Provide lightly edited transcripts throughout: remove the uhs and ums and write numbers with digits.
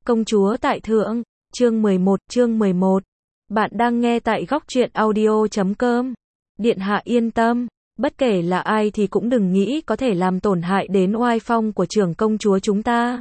Công chúa tại thượng, chương 11. Bạn đang nghe tại góc truyện audio.com. Điện hạ yên tâm, bất kể là ai thì cũng đừng nghĩ có thể làm tổn hại đến oai phong của trưởng công chúa chúng ta.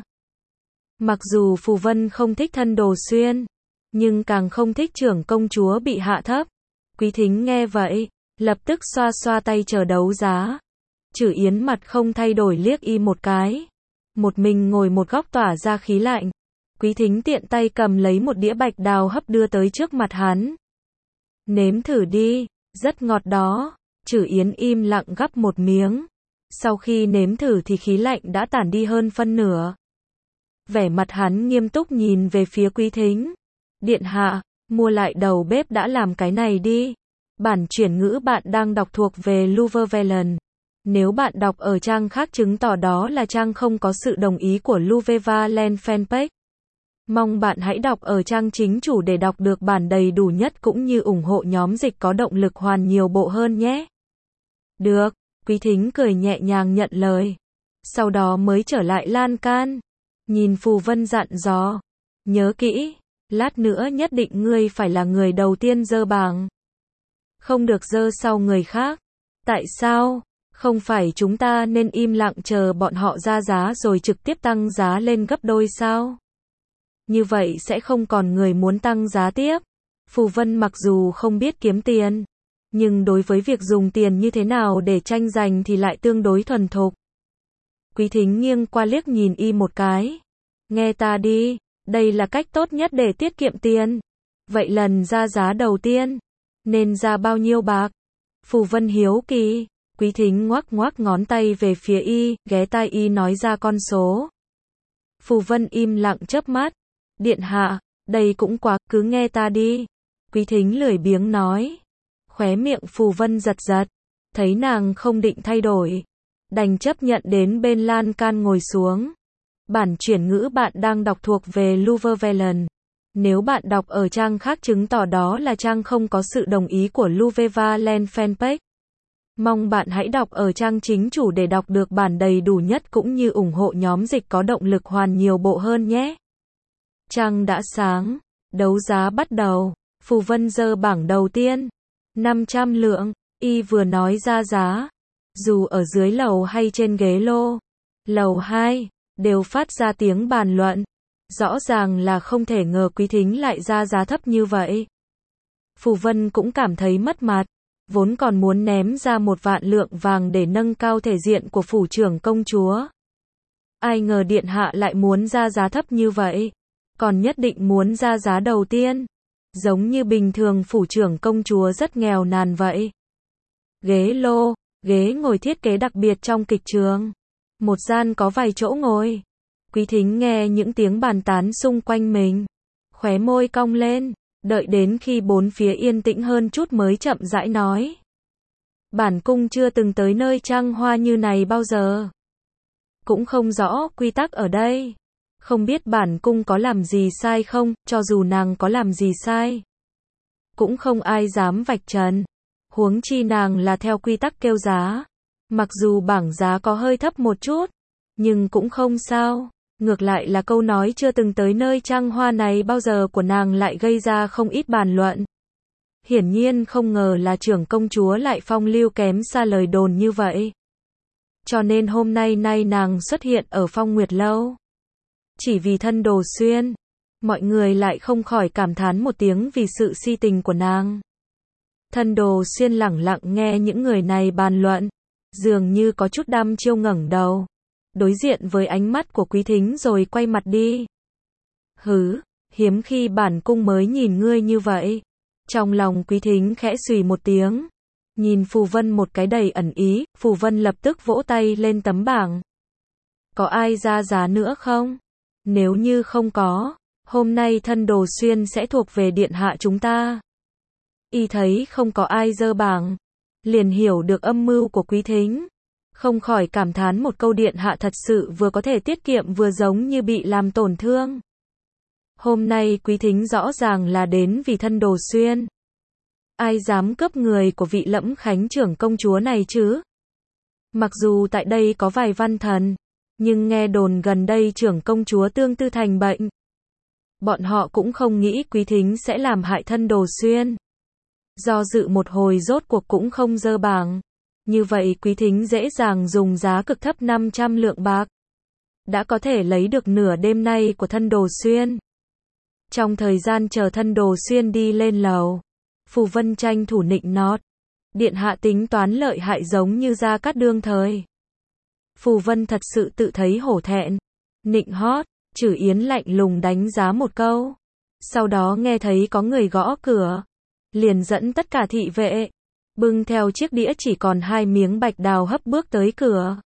Mặc dù Phù Vân không thích Thân Đồ Xuyên, nhưng càng không thích trưởng công chúa bị hạ thấp. Quý Thính nghe vậy, lập tức xoa xoa tay chờ đấu giá. Chử Yến mặt không thay đổi liếc y một cái. Một mình ngồi một góc tỏa ra khí lạnh. Quý Thính tiện tay cầm lấy một đĩa bạch đào hấp đưa tới trước mặt hắn. Nếm thử đi, rất ngọt đó. Chử Yến im lặng gắp một miếng. Sau khi nếm thử thì khí lạnh đã tản đi hơn phân nửa. Vẻ mặt hắn nghiêm túc nhìn về phía Quý Thính. Điện hạ, mua lại đầu bếp đã làm cái này đi. Bản chuyển ngữ bạn đang đọc thuộc về Luvevelen. Nếu bạn đọc ở trang khác chứng tỏ đó là trang không có sự đồng ý của Luvevelen fanpage. Mong bạn hãy đọc ở trang chính chủ để đọc được bản đầy đủ nhất cũng như ủng hộ nhóm dịch có động lực hoàn nhiều bộ hơn nhé. Được, Quý Thính cười nhẹ nhàng nhận lời. Sau đó mới trở lại lan can. Nhìn Phù Vân dặn dò. Nhớ kỹ, lát nữa nhất định ngươi phải là người đầu tiên dơ bảng. Không được dơ sau người khác. Tại sao? Không phải chúng ta nên im lặng chờ bọn họ ra giá rồi trực tiếp tăng giá lên gấp đôi sao? Như vậy sẽ không còn người muốn tăng giá tiếp. Phù Vân mặc dù không biết kiếm tiền, nhưng đối với việc dùng tiền như thế nào để tranh giành thì lại tương đối thuần thục. Quý Thính nghiêng qua liếc nhìn y một cái. Nghe ta đi, đây là cách tốt nhất để tiết kiệm tiền. Vậy lần ra giá đầu tiên, nên ra bao nhiêu bạc? Phù Vân hiếu kỳ. Quý Thính ngoắc ngoắc ngón tay về phía y, ghé tai y nói ra con số. Phù Vân im lặng chớp mắt. Điện hạ, đây cũng quá, cứ nghe ta đi. Quý Thính lười biếng nói. Khóe miệng Phù Vân giật giật. Thấy nàng không định thay đổi, đành chấp nhận đến bên lan can ngồi xuống. Bản chuyển ngữ bạn đang đọc thuộc về Luvevelen. Nếu bạn đọc ở trang khác chứng tỏ đó là trang không có sự đồng ý của Luvevelen fanpage. Mong bạn hãy đọc ở trang chính chủ để đọc được bản đầy đủ nhất cũng như ủng hộ nhóm dịch có động lực hoàn nhiều bộ hơn nhé. Trăng đã sáng, đấu giá bắt đầu. Phù Vân giơ bảng đầu tiên, 500 lượng, y vừa nói ra giá. Dù ở dưới lầu hay trên ghế lô, lầu 2, đều phát ra tiếng bàn luận. Rõ ràng là không thể ngờ Quý Thính lại ra giá thấp như vậy. Phù Vân cũng cảm thấy mất mặt. Vốn còn muốn ném ra 1.000.000 lượng vàng để nâng cao thể diện của phủ trưởng công chúa. Ai ngờ điện hạ lại muốn ra giá thấp như vậy. Còn nhất định muốn ra giá đầu tiên. Giống như bình thường phủ trưởng công chúa rất nghèo nàn vậy. Ghế lô, ghế ngồi thiết kế đặc biệt trong kịch trường. Một gian có vài chỗ ngồi. Quý Thính nghe những tiếng bàn tán xung quanh mình. Khóe môi cong lên. Đợi đến khi bốn phía yên tĩnh hơn chút mới chậm rãi nói. Bản cung chưa từng tới nơi trăng hoa như này bao giờ. Cũng không rõ quy tắc ở đây. Không biết bản cung có làm gì sai không, cho dù nàng có làm gì sai. Cũng không ai dám vạch trần. Huống chi nàng là theo quy tắc kêu giá. Mặc dù bảng giá có hơi thấp một chút, nhưng cũng không sao. Ngược lại là câu nói chưa từng tới nơi trăng hoa này bao giờ của nàng lại gây ra không ít bàn luận. Hiển nhiên không ngờ là trưởng công chúa lại phong lưu kém xa lời đồn như vậy. Cho nên hôm nay nàng xuất hiện ở Phong Nguyệt Lâu. Chỉ vì Thân Đồ Xuyên, mọi người lại không khỏi cảm thán một tiếng vì sự si tình của nàng. Thân Đồ Xuyên lẳng lặng nghe những người này bàn luận, dường như có chút đăm chiêu ngẩng đầu. Đối diện với ánh mắt của Quý Thính rồi quay mặt đi. Hứ, hiếm khi bản cung mới nhìn ngươi như vậy. Trong lòng Quý Thính khẽ xùy một tiếng. Nhìn Phù Vân một cái đầy ẩn ý, Phù Vân lập tức vỗ tay lên tấm bảng. Có ai ra giá nữa không? Nếu như không có, hôm nay Thân Đồ Xuyên sẽ thuộc về điện hạ chúng ta. Y thấy không có ai dơ bảng, liền hiểu được âm mưu của Quý Thính. Không khỏi cảm thán một câu điện hạ thật sự vừa có thể tiết kiệm vừa giống như bị làm tổn thương. Hôm nay Quý Thính rõ ràng là đến vì Thân Đồ Xuyên. Ai dám cướp người của vị Lẫm Khánh trưởng công chúa này chứ? Mặc dù tại đây có vài văn thần, nhưng nghe đồn gần đây trưởng công chúa Tương Tư thành bệnh. Bọn họ cũng không nghĩ Quý Thính sẽ làm hại thân Đồ Xuyên. Do dự một hồi rốt cuộc cũng không dơ bảng. Như vậy Quý Thính dễ dàng dùng giá cực thấp 500 lượng bạc. Đã có thể lấy được nửa đêm nay của thân Đồ Xuyên. Trong thời gian chờ thân Đồ Xuyên đi lên lầu, Phù Vân tranh thủ nịnh nót. Điện hạ tính toán lợi hại giống như Gia Cát Đương thời. Phù Vân thật sự tự thấy hổ thẹn. Nịnh hót, Trử Yến lạnh lùng đánh giá một câu. Sau đó nghe thấy có người gõ cửa. Liền dẫn tất cả thị vệ. Bưng theo chiếc đĩa chỉ còn 2 miếng bạch đào hấp bước tới cửa.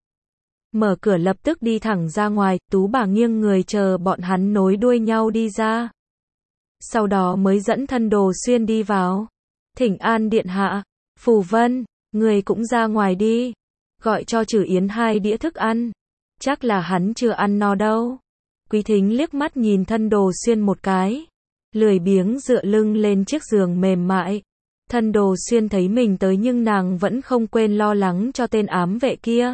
Mở cửa lập tức đi thẳng ra ngoài, Tú bà nghiêng người chờ bọn hắn nối đuôi nhau đi ra. Sau đó mới dẫn thân Đồ Xuyên đi vào. Thỉnh an điện hạ. Phù Vân, người cũng ra ngoài đi. Gọi cho Trử Yến 2 đĩa thức ăn. Chắc là hắn chưa ăn no đâu. Quý Thính liếc mắt nhìn thân Đồ Xuyên một cái. Lười biếng dựa lưng lên chiếc giường mềm mại. Thân Đồ Xuyên thấy mình tới nhưng nàng vẫn không quên lo lắng cho tên ám vệ kia.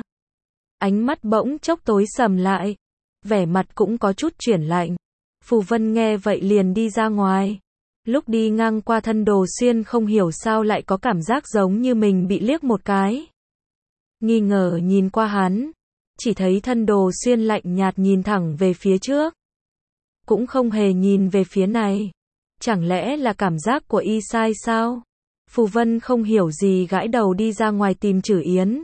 Ánh mắt bỗng chốc tối sầm lại. Vẻ mặt cũng có chút chuyển lạnh. Phù Vân nghe vậy liền đi ra ngoài. Lúc đi ngang qua thân Đồ Xuyên không hiểu sao lại có cảm giác giống như mình bị liếc một cái. Nghi ngờ nhìn qua hắn. Chỉ thấy thân Đồ Xuyên lạnh nhạt nhìn thẳng về phía trước. Cũng không hề nhìn về phía này. Chẳng lẽ là cảm giác của y sai sao? Phù Vân không hiểu gì gãi đầu đi ra ngoài tìm Trử Yến.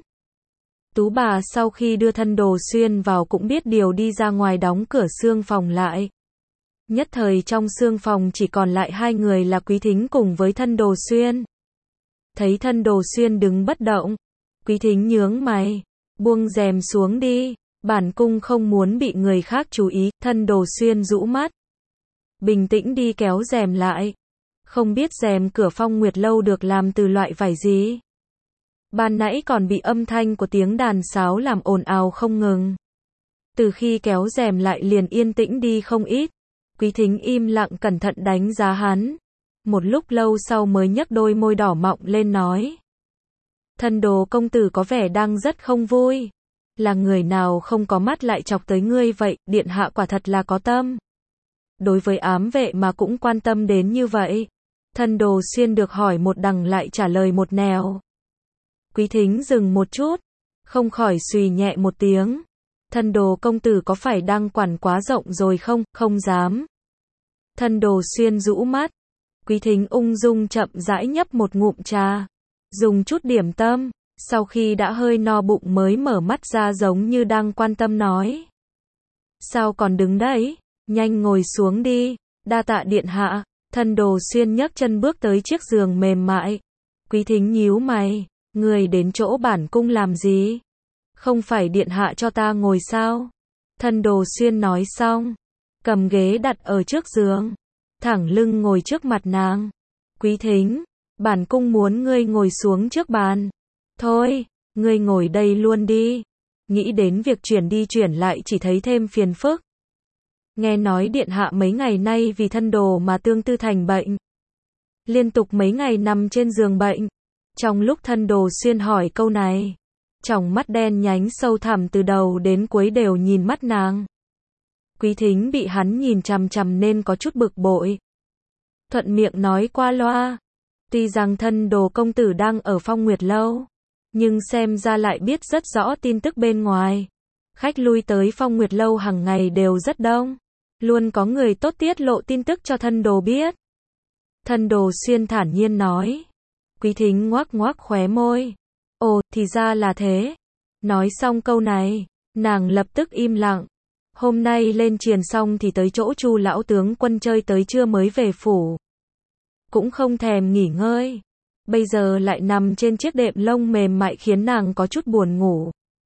Tú bà sau khi đưa thân Đồ Xuyên vào cũng biết điều đi ra ngoài đóng cửa xương phòng lại. Nhất thời trong xương phòng chỉ còn lại 2 người là Quý Thính cùng với thân Đồ Xuyên. Thấy thân Đồ Xuyên đứng bất động. Quý Thính nhướng mày. Buông rèm xuống đi. Bản cung không muốn bị người khác chú ý. Thân Đồ Xuyên rũ mắt. Bình tĩnh đi kéo rèm lại. Không biết rèm cửa Phong Nguyệt Lâu được làm từ loại vải gì. Ban nãy còn bị âm thanh của tiếng đàn sáo làm ồn ào không ngừng. Từ khi kéo rèm lại liền yên tĩnh đi không ít. Quý Thính im lặng cẩn thận đánh giá hắn. Một lúc lâu sau mới nhấc đôi môi đỏ mọng lên nói. Thân Đồ công tử có vẻ đang rất không vui. Là người nào không có mắt lại chọc tới ngươi vậy, điện hạ quả thật là có tâm. Đối với ám vệ mà cũng quan tâm đến như vậy. Thân Đồ Xuyên được hỏi một đằng lại trả lời một nẻo. Quý Thính dừng một chút. Không khỏi xùy nhẹ một tiếng. Thân Đồ công tử có phải đang quản quá rộng rồi không? Không dám. Thân Đồ Xuyên rũ mắt. Quý Thính ung dung chậm rãi nhấp một ngụm trà. Dùng chút điểm tâm. Sau khi đã hơi no bụng mới mở mắt ra giống như đang quan tâm nói. Sao còn đứng đấy? Nhanh ngồi xuống đi. Đa tạ điện hạ. Thân Đồ Xuyên nhấc chân bước tới chiếc giường mềm mại. Quý Thính nhíu mày. Người đến chỗ bản cung làm gì? Không phải điện hạ cho ta ngồi sao? Thân Đồ Xuyên nói xong. Cầm ghế đặt ở trước giường. Thẳng lưng ngồi trước mặt nàng. Quý Thính. Bản cung muốn ngươi ngồi xuống trước bàn. Thôi, ngươi ngồi đây luôn đi. Nghĩ đến việc chuyển đi chuyển lại chỉ thấy thêm phiền phức. Nghe nói điện hạ mấy ngày nay vì thân Đồ mà tương tư thành bệnh. Liên tục mấy ngày nằm trên giường bệnh. Trong lúc thân Đồ Xuyên hỏi câu này, tròng mắt đen nhánh sâu thẳm từ đầu đến cuối đều nhìn mắt nàng. Quý Thính bị hắn nhìn chằm chằm nên có chút bực bội. Thuận miệng nói qua loa. Tuy rằng thân Đồ công tử đang ở Phong Nguyệt Lâu, nhưng xem ra lại biết rất rõ tin tức bên ngoài. Khách lui tới Phong Nguyệt Lâu hàng ngày đều rất đông. Luôn có người tốt tiết lộ tin tức cho thân Đồ biết. Thân Đồ Xuyên thản nhiên nói. Quý Thính ngoác ngoác khóe môi. Ồ, thì ra là thế. Nói xong câu này, nàng lập tức im lặng. Hôm nay lên triền xong thì tới chỗ Chu lão tướng quân chơi tới trưa mới về phủ. Cũng không thèm nghỉ ngơi. Bây giờ lại nằm trên chiếc đệm lông mềm mại khiến nàng có chút buồn ngủ.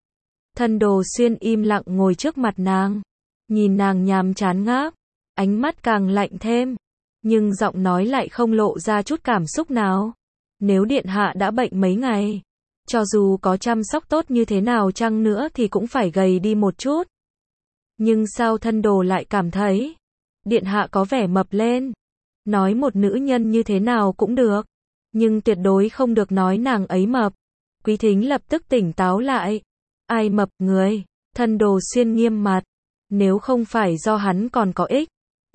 Thân Đồ Xuyên im lặng ngồi trước mặt nàng. Nhìn nàng nhàm chán ngáp. Ánh mắt càng lạnh thêm. Nhưng giọng nói lại không lộ ra chút cảm xúc nào. Nếu điện hạ đã bệnh mấy ngày, cho dù có chăm sóc tốt như thế nào chăng nữa thì cũng phải gầy đi một chút. Nhưng sao thân Đồ lại cảm thấy điện hạ có vẻ mập lên. Nói một nữ nhân như thế nào cũng được, nhưng tuyệt đối không được nói nàng ấy mập. Quý Thính lập tức tỉnh táo lại. Ai mập người? Thân Đồ Xuyên nghiêm mặt. Nếu không phải do hắn còn có ích,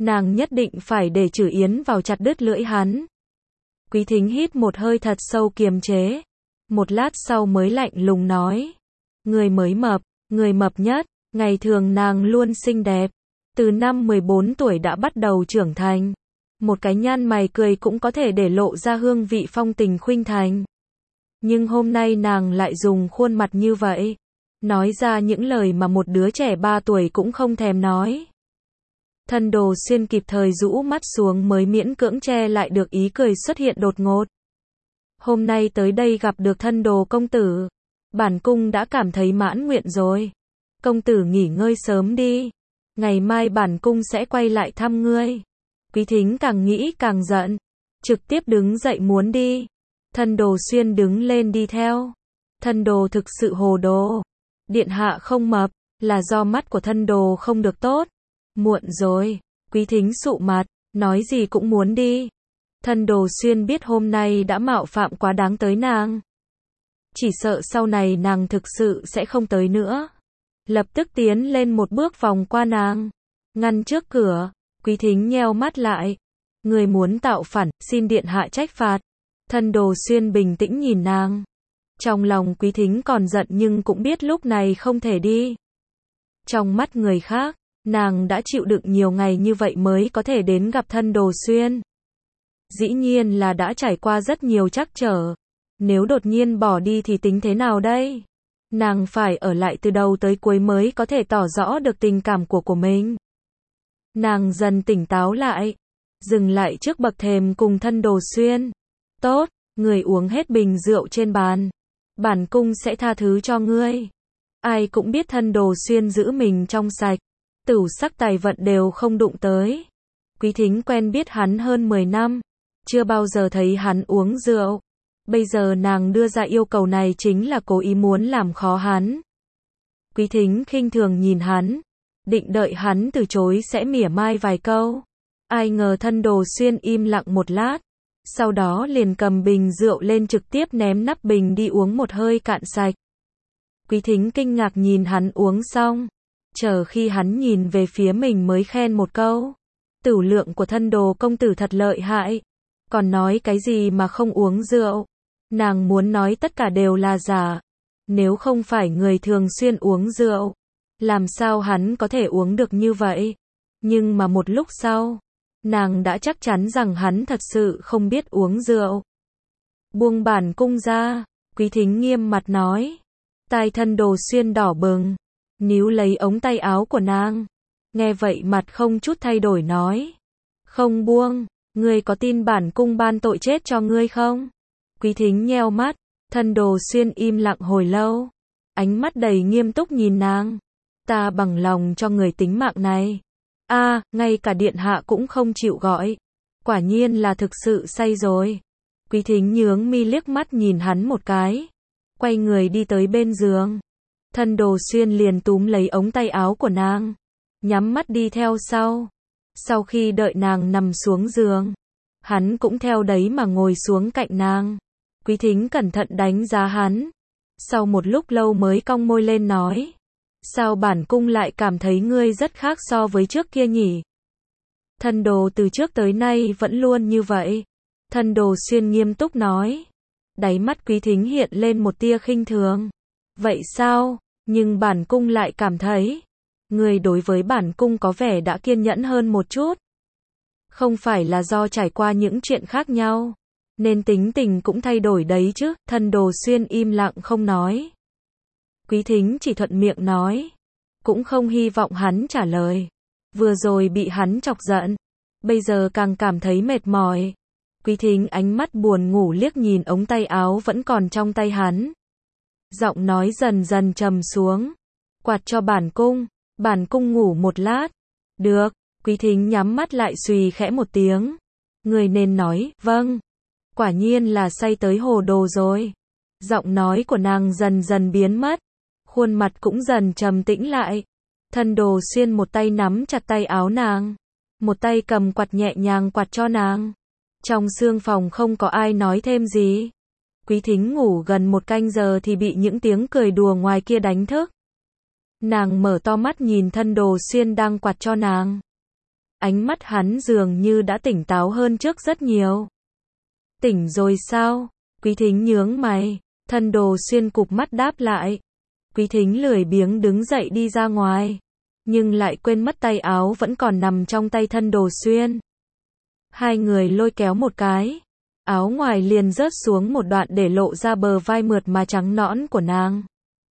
Nàng nhất định phải để Trử Yến vào chặt đứt lưỡi hắn. Quý Thính hít một hơi thật sâu kiềm chế. Một lát sau mới lạnh lùng nói. Người mới mập, người mập nhất, ngày thường nàng luôn xinh đẹp. Từ năm 14 tuổi đã bắt đầu trưởng thành. Một cái nhăn mày cười cũng có thể để lộ ra hương vị phong tình khuynh thành. Nhưng hôm nay nàng lại dùng khuôn mặt như vậy. Nói ra những lời mà một đứa trẻ 3 tuổi cũng không thèm nói. Thân Đồ Xuyên kịp thời rũ mắt xuống mới miễn cưỡng che lại được ý cười xuất hiện đột ngột. Hôm nay tới đây gặp được Thân Đồ công tử. Bản cung đã cảm thấy mãn nguyện rồi. Công tử nghỉ ngơi sớm đi. Ngày mai bản cung sẽ quay lại thăm ngươi. Quý Thính càng nghĩ càng giận. Trực tiếp đứng dậy muốn đi. Thân Đồ Xuyên đứng lên đi theo. Thân Đồ thực sự hồ đồ. Điện hạ không mập, là do mắt của Thân Đồ không được tốt. Muộn rồi. Quý Thính sụ mặt, nói gì cũng muốn đi. Thân Đồ Xuyên biết hôm nay đã mạo phạm quá đáng tới nàng. Chỉ sợ sau này nàng thực sự sẽ không tới nữa. Lập tức tiến lên một bước vòng qua nàng. Ngăn trước cửa. Quý Thính nheo mắt lại. Người muốn tạo phản, xin điện hạ trách phạt. Thân Đồ Xuyên bình tĩnh nhìn nàng. Trong lòng Quý Thính còn giận nhưng cũng biết lúc này không thể đi. Trong mắt người khác, nàng đã chịu đựng nhiều ngày như vậy mới có thể đến gặp Thân Đồ Xuyên. Dĩ nhiên là đã trải qua rất nhiều trắc trở. Nếu đột nhiên bỏ đi thì tính thế nào đây? Nàng phải ở lại từ đầu tới cuối mới có thể tỏ rõ được tình cảm của mình. Nàng dần tỉnh táo lại. Dừng lại trước bậc thềm cùng Thân Đồ Xuyên. Tốt, người uống hết bình rượu trên bàn. Bản cung sẽ tha thứ cho ngươi. Ai cũng biết Thân Đồ Xuyên giữ mình trong sạch. Tửu sắc tài vận đều không đụng tới. Quý Thính quen biết hắn hơn 10 năm. Chưa bao giờ thấy hắn uống rượu. Bây giờ nàng đưa ra yêu cầu này chính là cố ý muốn làm khó hắn. Quý Thính khinh thường nhìn hắn. Định đợi hắn từ chối sẽ mỉa mai vài câu. Ai ngờ Thân Đồ Xuyên im lặng một lát. Sau đó liền cầm bình rượu lên trực tiếp ném nắp bình đi uống một hơi cạn sạch. Quý Thính kinh ngạc nhìn hắn uống xong. Chờ khi hắn nhìn về phía mình mới khen một câu. Tửu lượng của Thân Đồ công tử thật lợi hại. Còn nói cái gì mà không uống rượu. Nàng muốn nói tất cả đều là giả. Nếu không phải người thường xuyên uống rượu, làm sao hắn có thể uống được như vậy? Nhưng mà một lúc sau, nàng đã chắc chắn rằng hắn thật sự không biết uống rượu. Buông bản cung ra, Quý Thính nghiêm mặt nói. Tai Thân Đồ Xuyên đỏ bừng, níu lấy ống tay áo của nàng. Nghe vậy mặt không chút thay đổi nói. Không buông, ngươi có tin bản cung ban tội chết cho ngươi không? Quý Thính nheo mắt, Thân Đồ Xuyên im lặng hồi lâu. Ánh mắt đầy nghiêm túc nhìn nàng. Ta bằng lòng cho người tính mạng này. Ngay cả điện hạ cũng không chịu gọi. Quả nhiên là thực sự say rồi. Quý Thính nhướng mi liếc mắt nhìn hắn một cái. Quay người đi tới bên giường. Thân Đồ Xuyên liền túm lấy ống tay áo của nàng. Nhắm mắt đi theo sau. Sau khi đợi nàng nằm xuống giường, hắn cũng theo đấy mà ngồi xuống cạnh nàng. Quý Thính cẩn thận đánh giá hắn. Sau một lúc lâu mới cong môi lên nói. Sao bản cung lại cảm thấy ngươi rất khác so với trước kia nhỉ? Thân Đồ từ trước tới nay vẫn luôn như vậy. Thân Đồ Xuyên nghiêm túc nói. Đáy mắt Quý Thính hiện lên một tia khinh thường. Vậy sao? Nhưng bản cung lại cảm thấy ngươi đối với bản cung có vẻ đã kiên nhẫn hơn một chút. Không phải là do trải qua những chuyện khác nhau, nên tính tình cũng thay đổi đấy chứ? Thân Đồ Xuyên im lặng không nói. Quý Thính chỉ thuận miệng nói. Cũng không hy vọng hắn trả lời. Vừa rồi bị hắn chọc giận, bây giờ càng cảm thấy mệt mỏi. Quý Thính ánh mắt buồn ngủ liếc nhìn ống tay áo vẫn còn trong tay hắn. Giọng nói dần dần trầm xuống. Quạt cho bản cung ngủ một lát. Được, Quý Thính nhắm mắt lại suy khẽ một tiếng. Người nên nói, vâng. Quả nhiên là say tới hồ đồ rồi. Giọng nói của nàng dần dần biến mất. Khuôn mặt cũng dần trầm tĩnh lại. Thân Đồ Xuyên một tay nắm chặt tay áo nàng. Một tay cầm quạt nhẹ nhàng quạt cho nàng. Trong sương phòng không có ai nói thêm gì. Quý Thính ngủ gần một canh giờ thì bị những tiếng cười đùa ngoài kia đánh thức. Nàng mở to mắt nhìn Thân Đồ Xuyên đang quạt cho nàng. Ánh mắt hắn dường như đã tỉnh táo hơn trước rất nhiều. Tỉnh rồi sao? Quý Thính nhướng mày, Thân Đồ Xuyên cụp mắt đáp lại. Quý Thính lười biếng đứng dậy đi ra ngoài, nhưng lại quên mất tay áo vẫn còn nằm trong tay Thân Đồ Xuyên. Hai người lôi kéo một cái, áo ngoài liền rớt xuống một đoạn để lộ ra bờ vai mượt mà trắng nõn của nàng.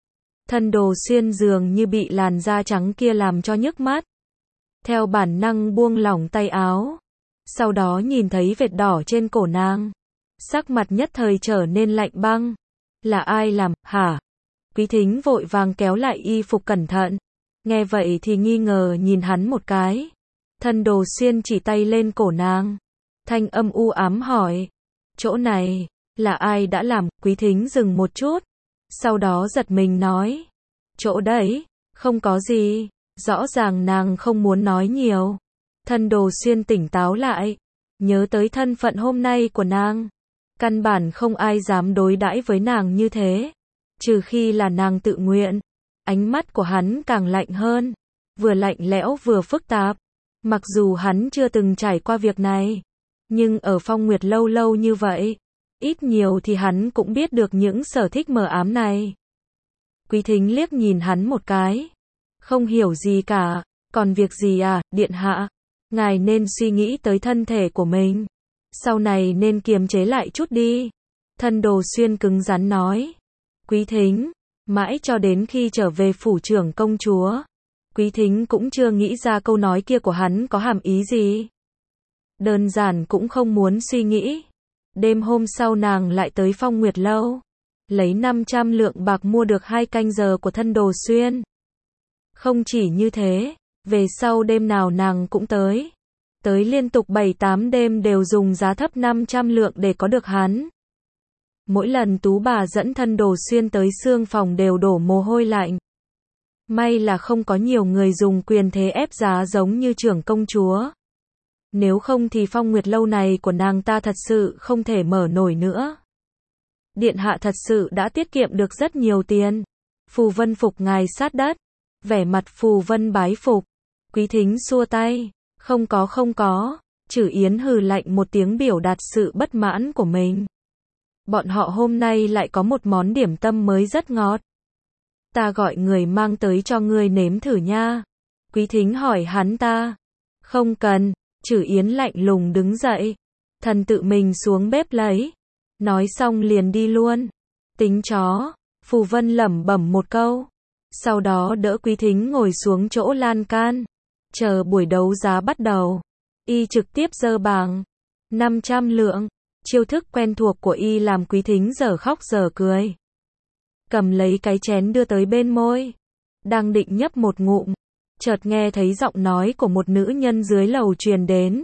Thân Đồ Xuyên dường như bị làn da trắng kia làm cho nhức mắt. Theo bản năng buông lỏng tay áo, sau đó nhìn thấy vệt đỏ trên cổ nàng. Sắc mặt nhất thời trở nên lạnh băng. Là ai làm, hả? Quý Thính vội vàng kéo lại y phục cẩn thận. Nghe vậy thì nghi ngờ nhìn hắn một cái. Thân Đồ Xuyên chỉ tay lên cổ nàng. Thanh âm u ám hỏi. Chỗ này, là ai đã làm? Quý Thính dừng một chút. Sau đó giật mình nói. Chỗ đấy, không có gì. Rõ ràng nàng không muốn nói nhiều. Thân Đồ Xuyên tỉnh táo lại. Nhớ tới thân phận hôm nay của nàng. Căn bản không ai dám đối đãi với nàng như thế. Trừ khi là nàng tự nguyện. Ánh mắt của hắn càng lạnh hơn. Vừa lạnh lẽo vừa phức tạp. Mặc dù hắn chưa từng trải qua việc này. Nhưng ở Phong Nguyệt lâu lâu như vậy. Ít nhiều thì hắn cũng biết được những sở thích mờ ám này. Quý Thính liếc nhìn hắn một cái. Không hiểu gì cả. Còn việc gì à, điện hạ? Ngài nên suy nghĩ tới thân thể của mình. Sau này nên kiềm chế lại chút đi. Thân Đồ Xuyên cứng rắn nói. Quý Thính, mãi cho đến khi trở về phủ trưởng công chúa. Quý Thính cũng chưa nghĩ ra câu nói kia của hắn có hàm ý gì. Đơn giản cũng không muốn suy nghĩ. Đêm hôm sau nàng lại tới Phong Nguyệt lâu. Lấy 500 lượng bạc mua được 2 canh giờ của Thân Đồ Xuyên. Không chỉ như thế, về sau đêm nào nàng cũng tới. Tới liên tục 7-8 đêm đều dùng giá thấp 500 lượng để có được hắn. Mỗi lần Tú bà dẫn Thân Đồ Xuyên tới xương phòng đều đổ mồ hôi lạnh. May là không có nhiều người dùng quyền thế ép giá giống như trưởng công chúa. Nếu không thì Phong Nguyệt lâu này của nàng ta thật sự không thể mở nổi nữa. Điện hạ thật sự đã tiết kiệm được rất nhiều tiền. Phù Vân phục ngài sát đất. Vẻ mặt Phù Vân bái phục. Quý Thính xua tay. Không có. Chử Yến hừ lạnh một tiếng biểu đạt sự bất mãn của mình. Bọn họ hôm nay lại có một món điểm tâm mới rất ngọt. Ta gọi người mang tới cho ngươi nếm thử nha. Quý Thính hỏi hắn ta. Không cần. Chử Yến lạnh lùng đứng dậy. Thần tự mình xuống bếp lấy. Nói xong liền đi luôn. Tính chó. Phù Vân lẩm bẩm một câu. Sau đó đỡ Quý Thính ngồi xuống chỗ lan can. Chờ buổi đấu giá bắt đầu. Y trực tiếp giơ bảng. 500 lượng. Chiêu thức quen thuộc của y làm Quý Thính giờ khóc giờ cười. Cầm lấy cái chén đưa tới bên môi. Đang định nhấp một ngụm. Chợt nghe thấy giọng nói của một nữ nhân dưới lầu truyền đến.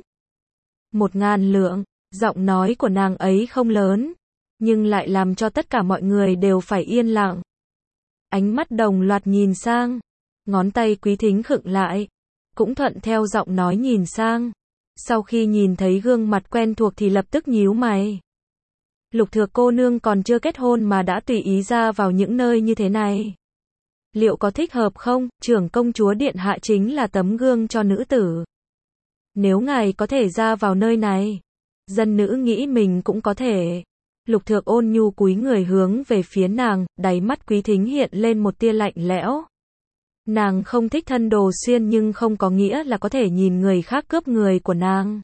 1000 lượng. Giọng nói của nàng ấy không lớn. Nhưng lại làm cho tất cả mọi người đều phải yên lặng. Ánh mắt đồng loạt nhìn sang. Ngón tay Quý Thính khựng lại. Cũng thuận theo giọng nói nhìn sang. Sau khi nhìn thấy gương mặt quen thuộc thì lập tức nhíu mày. Lục Thược cô nương còn chưa kết hôn mà đã tùy ý ra vào những nơi như thế này. Liệu có thích hợp không? Trưởng công chúa điện hạ chính là tấm gương cho nữ tử. Nếu ngài có thể ra vào nơi này, dân nữ nghĩ mình cũng có thể. Lục Thược ôn nhu cúi người hướng về phía nàng, đáy mắt Quý Thính hiện lên một tia lạnh lẽo. Nàng không thích Thân Đồ Xuyên nhưng không có nghĩa là có thể nhìn người khác cướp người của nàng.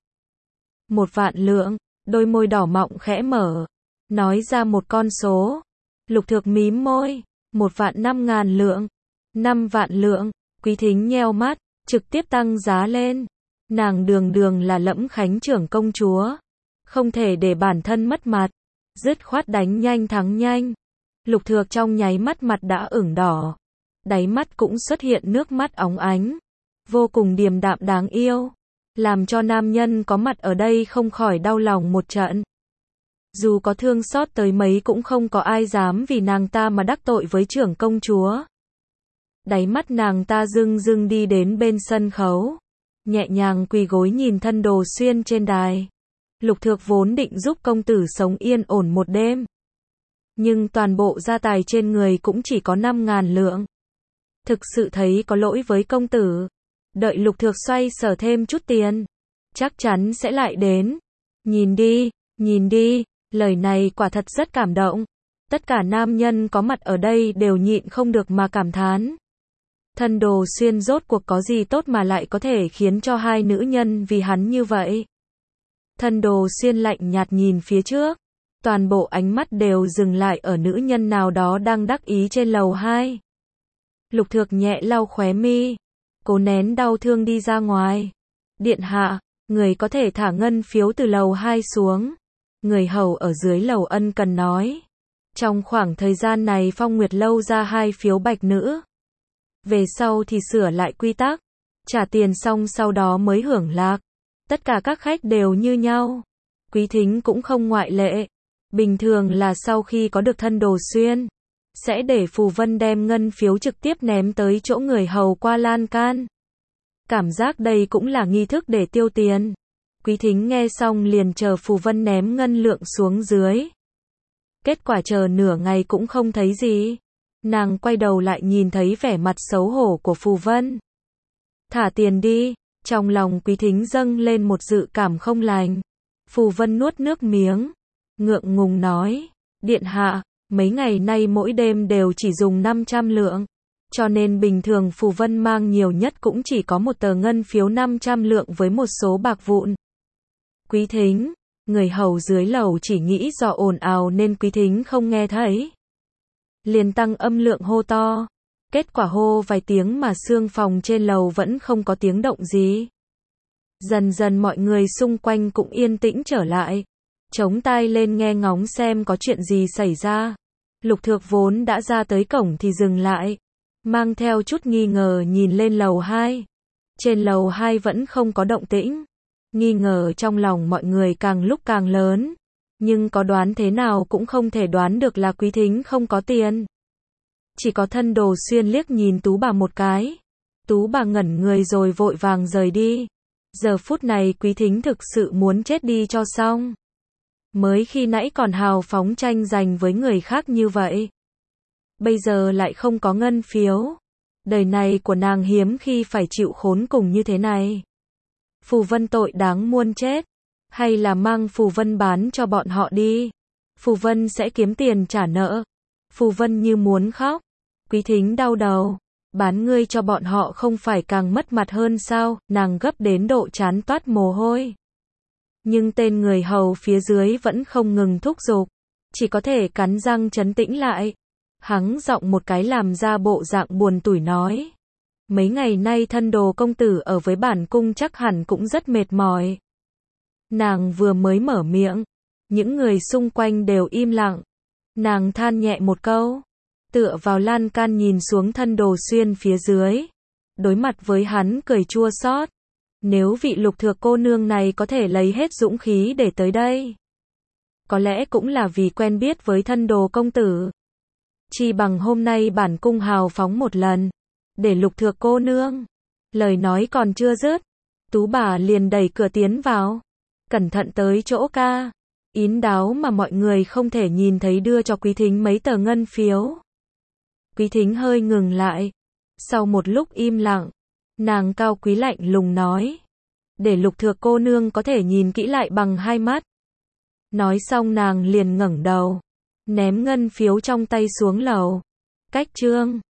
1.000 lượng, đôi môi đỏ mọng khẽ mở, nói ra một con số. Lục Thược mím môi, 1.500.000 lượng, 5.000 lượng, Quý Thính nheo mắt, trực tiếp tăng giá lên. Nàng đường là Lẫm Khánh trưởng công chúa, không thể để bản thân mất mặt, dứt khoát đánh nhanh thắng nhanh. Lục Thược trong nháy mắt mặt đã ửng đỏ. Đáy mắt cũng xuất hiện nước mắt óng ánh. Vô cùng điềm đạm đáng yêu. Làm cho nam nhân có mặt ở đây không khỏi đau lòng một trận. Dù có thương xót tới mấy cũng không có ai dám vì nàng ta mà đắc tội với trưởng công chúa. Đáy mắt nàng ta rưng đi đến bên sân khấu. Nhẹ nhàng quỳ gối nhìn Thân Đồ Xuyên trên đài. Lục Thược vốn định giúp công tử sống yên ổn một đêm. Nhưng toàn bộ gia tài trên người cũng chỉ có 5.000 lượng. Thực sự thấy có lỗi với công tử. đợi Lục Thược xoay sở thêm chút tiền, chắc chắn sẽ lại đến. Nhìn đi, lời này quả thật rất cảm động. Tất cả nam nhân có mặt ở đây đều nhịn không được mà cảm thán. Thân Đồ Xuyên rốt cuộc có gì tốt mà lại có thể khiến cho hai nữ nhân vì hắn như vậy. Thân Đồ Xuyên lạnh nhạt nhìn phía trước, toàn bộ ánh mắt đều dừng lại ở nữ nhân nào đó đang đắc ý trên lầu 2. Lục Thược nhẹ lau khóe mi, cố nén đau thương đi ra ngoài. Điện hạ, người có thể thả ngân phiếu từ lầu 2 xuống. Người hầu ở dưới lầu ân cần nói. Trong khoảng thời gian này Phong Nguyệt Lâu ra 2 phiếu bạch nữ. Về sau thì sửa lại quy tắc, trả tiền xong sau đó mới hưởng lạc. Tất cả các khách đều như nhau. Quý Thính cũng không ngoại lệ. Bình thường là sau khi có được Thân Đồ Xuyên, sẽ để Phù Vân đem ngân phiếu trực tiếp ném tới chỗ người hầu qua lan can. Cảm giác đây cũng là nghi thức để tiêu tiền. Quý Thính nghe xong liền chờ Phù Vân ném ngân lượng xuống dưới. Kết quả chờ nửa ngày cũng không thấy gì. Nàng quay đầu lại nhìn thấy vẻ mặt xấu hổ của Phù Vân. Thả tiền đi, trong lòng Quý Thính dâng lên một dự cảm không lành. Phù Vân nuốt nước miếng, ngượng ngùng nói, điện hạ, mấy ngày nay mỗi đêm đều chỉ dùng 500 lượng. Cho nên bình thường Phù Vân mang nhiều nhất cũng chỉ có một tờ ngân phiếu 500 lượng với một số bạc vụn. Quý Thính, người hầu dưới lầu chỉ nghĩ do ồn ào nên Quý Thính không nghe thấy. Liền tăng âm lượng hô to. Kết quả hô vài tiếng mà xương phòng trên lầu vẫn không có tiếng động gì. Dần dần mọi người xung quanh cũng yên tĩnh trở lại. Chống tai lên nghe ngóng xem có chuyện gì xảy ra. Lục Thược vốn đã ra tới cổng thì dừng lại. Mang theo chút nghi ngờ nhìn lên lầu 2. Trên lầu 2 vẫn không có động tĩnh. Nghi ngờ trong lòng mọi người càng lúc càng lớn. Nhưng có đoán thế nào cũng không thể đoán được là Quý Thính không có tiền. Chỉ có Thân Đồ Xuyên liếc nhìn Tú bà một cái. Tú bà ngẩn người rồi vội vàng rời đi. Giờ phút này Quý Thính thực sự muốn chết đi cho xong. Mới khi nãy còn hào phóng tranh giành với người khác như vậy. Bây giờ lại không có ngân phiếu. Đời này của nàng hiếm khi phải chịu khốn cùng như thế này. Phù Vân tội đáng muôn chết. Hay là mang Phù Vân bán cho bọn họ đi. Phù Vân sẽ kiếm tiền trả nợ. Phù Vân như muốn khóc. Quý Thính đau đầu. Bán ngươi cho bọn họ không phải càng mất mặt hơn sao, nàng gấp đến độ chán toát mồ hôi. Nhưng tên người hầu phía dưới vẫn không ngừng thúc giục. Chỉ có thể cắn răng trấn tĩnh lại. Hắng giọng một cái làm ra bộ dạng buồn tủi nói. Mấy ngày nay Thân Đồ công tử ở với bản cung chắc hẳn cũng rất mệt mỏi. Nàng vừa mới mở miệng. Những người xung quanh đều im lặng. Nàng than nhẹ một câu. Tựa vào lan can nhìn xuống Thân Đồ Xuyên phía dưới. Đối mặt với hắn cười chua xót. Nếu vị Lục Thược cô nương này có thể lấy hết dũng khí để tới đây. Có lẽ cũng là vì quen biết với Thân Đồ công tử. Chi bằng hôm nay bản cung hào phóng một lần. Để Lục Thược cô nương. Lời nói còn chưa dứt. Tú bà liền đẩy cửa tiến vào. Cẩn thận tới chỗ ca. Yến đáo mà mọi người không thể nhìn thấy đưa cho Quý Thính mấy tờ ngân phiếu. Quý Thính hơi ngừng lại. Sau một lúc im lặng. Nàng cao quý lạnh lùng nói. Để Lục Thược cô nương có thể nhìn kỹ lại bằng 2 mắt. Nói xong nàng liền ngẩng đầu. Ném ngân phiếu trong tay xuống lầu. Cách chương